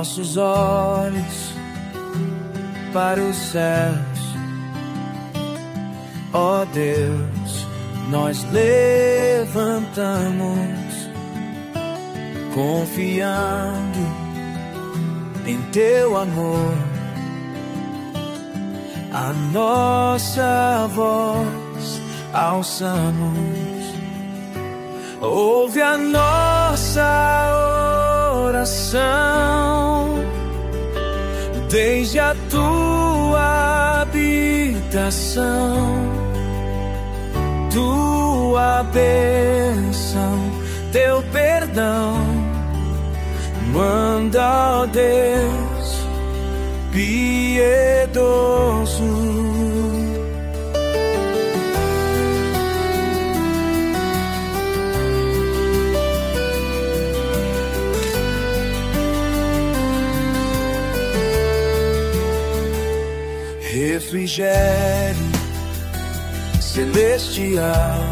nossos olhos para os céus. Ó Deus, nós levantamos, confiando em Teu amor. A nossa voz alçamos, ouve a nossa oração, desde a Tua habitação. Tua bênção, Teu perdão, manda, ó Deus piedoso. Refrigério celestial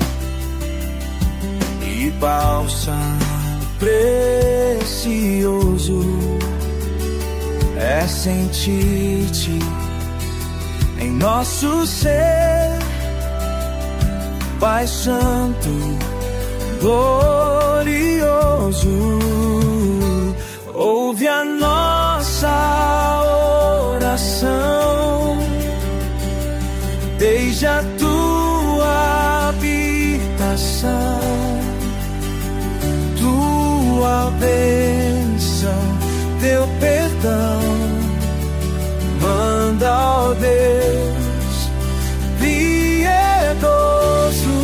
e bálsamo precioso é sentir-te em nosso ser, Pai Santo, glorioso. Ouve a nossa oração, desde a Tua habitação. Tua bênção, Teu perdão, manda, ó Deus piedoso.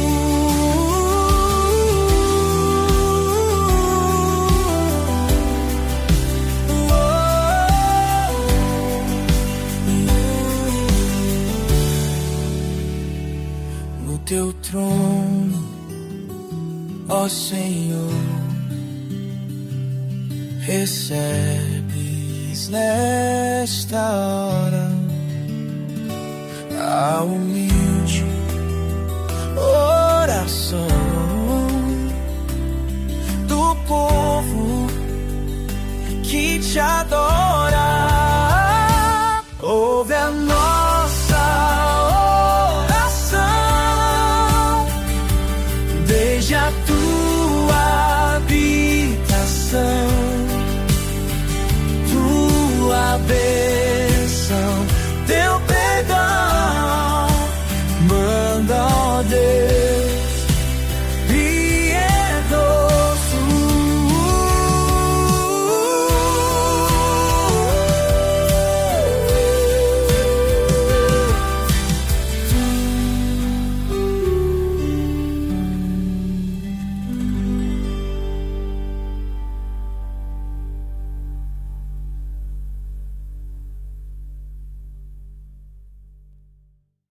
No Teu trono, ó Senhor, recebes nesta hora a humilde